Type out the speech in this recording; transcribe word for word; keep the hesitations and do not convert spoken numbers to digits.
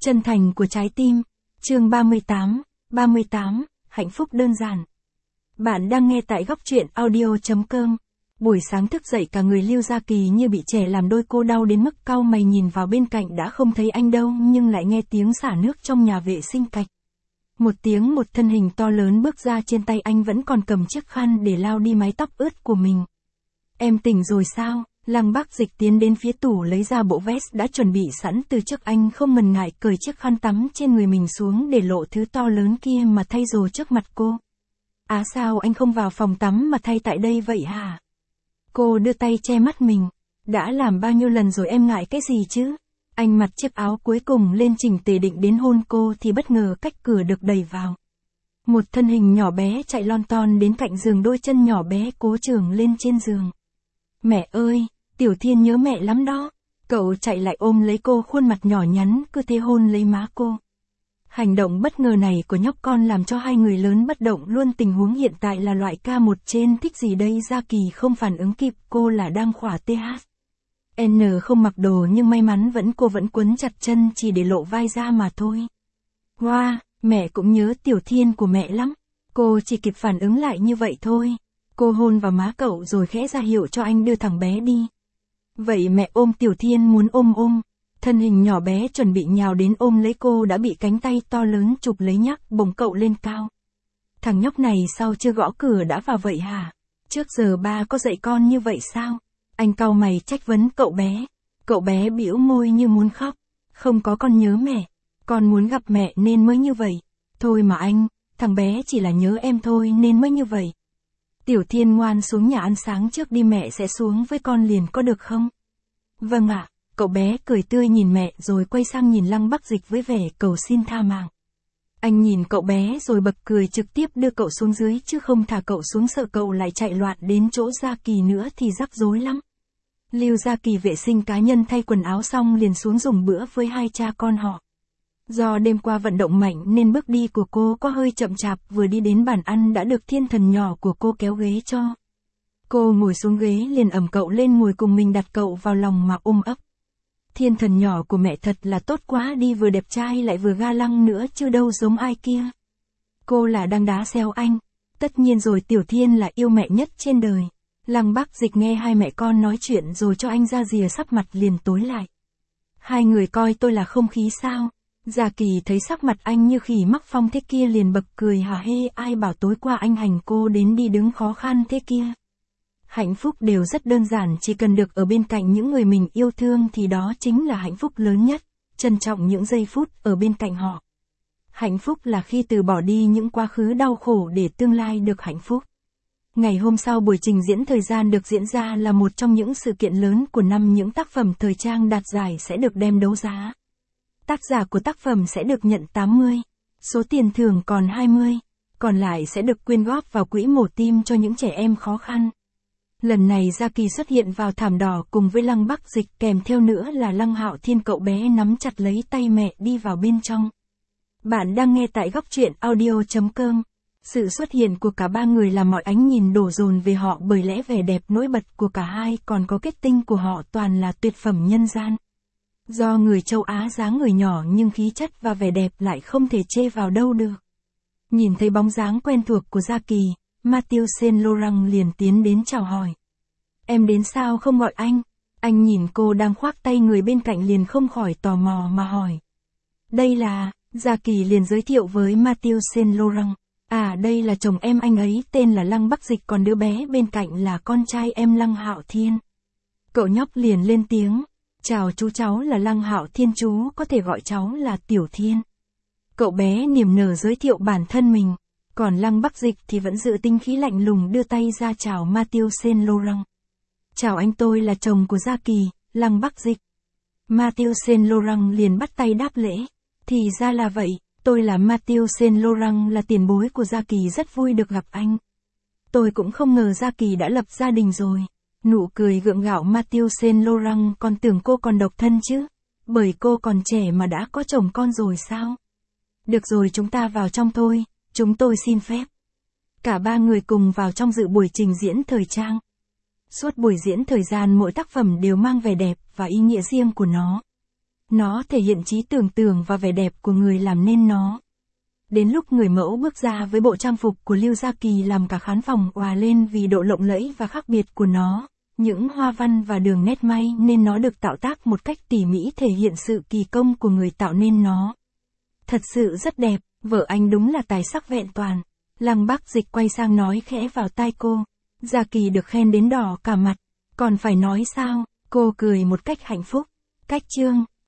Chân thành của trái tim. Chương ba mươi tám, ba mươi tám, hạnh phúc đơn giản. Bạn đang nghe tại góc truyện audio chấm com. Buổi sáng thức dậy cả người Lưu Gia Kỳ như bị trẻ làm đôi, cô đau đến mức cau mày nhìn vào bên cạnh, đã không thấy anh đâu nhưng lại nghe tiếng xả nước trong nhà vệ sinh cạch. Một tiếng, một thân hình to lớn bước ra, trên tay anh vẫn còn cầm chiếc khăn để lau đi mái tóc ướt của mình. Em tỉnh rồi sao? Lăng Bắc Dịch tiến đến phía tủ lấy ra bộ vest đã chuẩn bị sẵn từ trước, anh không ngần ngại cởi chiếc khăn tắm trên người mình xuống để lộ thứ to lớn kia mà thay rồi trước mặt cô. Á, sao anh không vào phòng tắm mà thay tại đây vậy hả? Cô đưa tay che mắt mình. Đã làm bao nhiêu lần rồi, em ngại cái gì chứ? Anh mặc chiếc áo cuối cùng lên chỉnh tề định đến hôn cô thì bất ngờ cách cửa được đẩy vào. Một thân hình nhỏ bé chạy lon ton đến cạnh giường, đôi chân nhỏ bé cố chưởng lên trên giường. Mẹ ơi, Tiểu Thiên nhớ mẹ lắm đó. Cậu chạy lại ôm lấy cô, khuôn mặt nhỏ nhắn cứ thế hôn lấy má cô. Hành động bất ngờ này của nhóc con làm cho hai người lớn bất động luôn. Tình huống hiện tại là loại ca một trên thích gì đây? Gia Kỳ không phản ứng kịp, cô là đang khỏa tê hát. N không mặc đồ nhưng may mắn vẫn cô vẫn quấn chặt chân chỉ để lộ vai ra mà thôi. Wow, mẹ cũng nhớ Tiểu Thiên của mẹ lắm. Cô chỉ kịp phản ứng lại như vậy thôi. Cô hôn vào má cậu rồi khẽ ra hiệu cho anh đưa thằng bé đi. Vậy mẹ ôm Tiểu Thiên muốn ôm ôm. Thân hình nhỏ bé chuẩn bị nhào đến ôm lấy cô đã bị cánh tay to lớn chụp lấy, nhắc bổng cậu lên cao. Thằng nhóc này sao chưa gõ cửa đã vào vậy hả? Trước giờ ba có dạy con như vậy sao? Anh cau mày trách vấn cậu bé. Cậu bé bĩu môi như muốn khóc. Không có, con nhớ mẹ. Con muốn gặp mẹ nên mới như vậy. Thôi mà anh, thằng bé chỉ là nhớ em thôi nên mới như vậy. Tiểu Thiên ngoan, xuống nhà ăn sáng trước đi, mẹ sẽ xuống với con liền có được không? Vâng ạ. Cậu bé cười tươi nhìn mẹ rồi quay sang nhìn Lăng Bắc Dịch với vẻ cầu xin tha mạng. Anh nhìn cậu bé rồi bật cười, trực tiếp đưa cậu xuống dưới chứ không thả cậu xuống, sợ cậu lại chạy loạn đến chỗ Gia Kỳ nữa thì rắc rối lắm. Lưu Gia Kỳ vệ sinh cá nhân thay quần áo xong liền xuống dùng bữa với hai cha con họ. Do đêm qua vận động mạnh nên bước đi của cô có hơi chậm chạp, vừa đi đến bàn ăn đã được thiên thần nhỏ của cô kéo ghế cho. Cô ngồi xuống ghế liền ẵm cậu lên ngồi cùng mình, đặt cậu vào lòng mà ôm ấp. Thiên thần nhỏ của mẹ thật là tốt quá đi, vừa đẹp trai lại vừa ga lăng nữa chứ đâu giống ai kia. Cô là đang đá xeo anh. Tất nhiên rồi, Tiểu Thiên là yêu mẹ nhất trên đời. Lăng Bắc Dịch nghe hai mẹ con nói chuyện rồi cho anh ra rìa, sắc mặt liền tối lại. Hai người coi tôi là không khí sao? Gia Kỳ thấy sắc mặt anh như khỉ mắc phong thế kia liền bật cười hả hê, ai bảo tối qua anh hành cô đến đi đứng khó khăn thế kia. Hạnh phúc đều rất đơn giản, chỉ cần được ở bên cạnh những người mình yêu thương thì đó chính là hạnh phúc lớn nhất, trân trọng những giây phút ở bên cạnh họ. Hạnh phúc là khi từ bỏ đi những quá khứ đau khổ để tương lai được hạnh phúc. Ngày hôm sau, buổi trình diễn thời gian được diễn ra là một trong những sự kiện lớn của năm, những tác phẩm thời trang đạt giải sẽ được đem đấu giá. Tác giả của tác phẩm sẽ được nhận tám mươi, số tiền thưởng còn hai mươi, còn lại sẽ được quyên góp vào quỹ mổ tim cho những trẻ em khó khăn. Lần này Gia Kỳ xuất hiện vào thảm đỏ cùng với Lăng Bắc Dịch, kèm theo nữa là Lăng Hạo Thiên, cậu bé nắm chặt lấy tay mẹ đi vào bên trong. Bạn đang nghe tại góc truyện audio chấm com. Sự xuất hiện của cả ba người làm mọi ánh nhìn đổ dồn về họ, bởi lẽ vẻ đẹp nổi bật của cả hai còn có kết tinh của họ toàn là tuyệt phẩm nhân gian. Do người châu Á dáng người nhỏ nhưng khí chất và vẻ đẹp lại không thể chê vào đâu được. Nhìn thấy bóng dáng quen thuộc của Gia Kỳ, Mathieu Saint Laurent liền tiến đến chào hỏi. Em đến sao không gọi anh? Anh nhìn cô đang khoác tay người bên cạnh liền không khỏi tò mò mà hỏi. Đây là, Gia Kỳ liền giới thiệu với Mathieu Saint Laurent. À, đây là chồng em, anh ấy tên là Lăng Bắc Dịch, còn đứa bé bên cạnh là con trai em Lăng Hạo Thiên. Cậu nhóc liền lên tiếng. Chào chú, cháu là Lăng Hạo Thiên, chú có thể gọi cháu là Tiểu Thiên. Cậu bé niềm nở giới thiệu bản thân mình. Còn Lăng Bắc Dịch thì vẫn giữ tinh khí lạnh lùng đưa tay ra chào Mathieu Saint Laurent. Chào anh, tôi là chồng của Gia Kỳ, Lăng Bắc Dịch. Mathieu Saint Laurent liền bắt tay đáp lễ. Thì ra là vậy, tôi là Mathieu Saint Laurent, là tiền bối của Gia Kỳ, rất vui được gặp anh. Tôi cũng không ngờ Gia Kỳ đã lập gia đình rồi. Nụ cười gượng gạo Mathieu Saint Laurent, còn tưởng cô còn độc thân chứ. Bởi cô còn trẻ mà đã có chồng con rồi sao? Được rồi, chúng ta vào trong thôi, chúng tôi xin phép. Cả ba người cùng vào trong dự buổi trình diễn thời trang. Suốt buổi diễn thời gian mỗi tác phẩm đều mang vẻ đẹp và ý nghĩa riêng của nó. Nó thể hiện trí tưởng tượng và vẻ đẹp của người làm nên nó. Đến lúc người mẫu bước ra với bộ trang phục của Lưu Gia Kỳ làm cả khán phòng òa lên vì độ lộng lẫy và khác biệt của nó. Những hoa văn và đường nét may nên nó được tạo tác một cách tỉ mỉ thể hiện sự kỳ công của người tạo nên nó. Thật sự rất đẹp, vợ anh đúng là tài sắc vẹn toàn. Lăng Bác Dịch quay sang nói khẽ vào tai cô. Gia Kỳ được khen đến đỏ cả mặt. Còn phải nói sao? Cô cười một cách hạnh phúc. Cách chương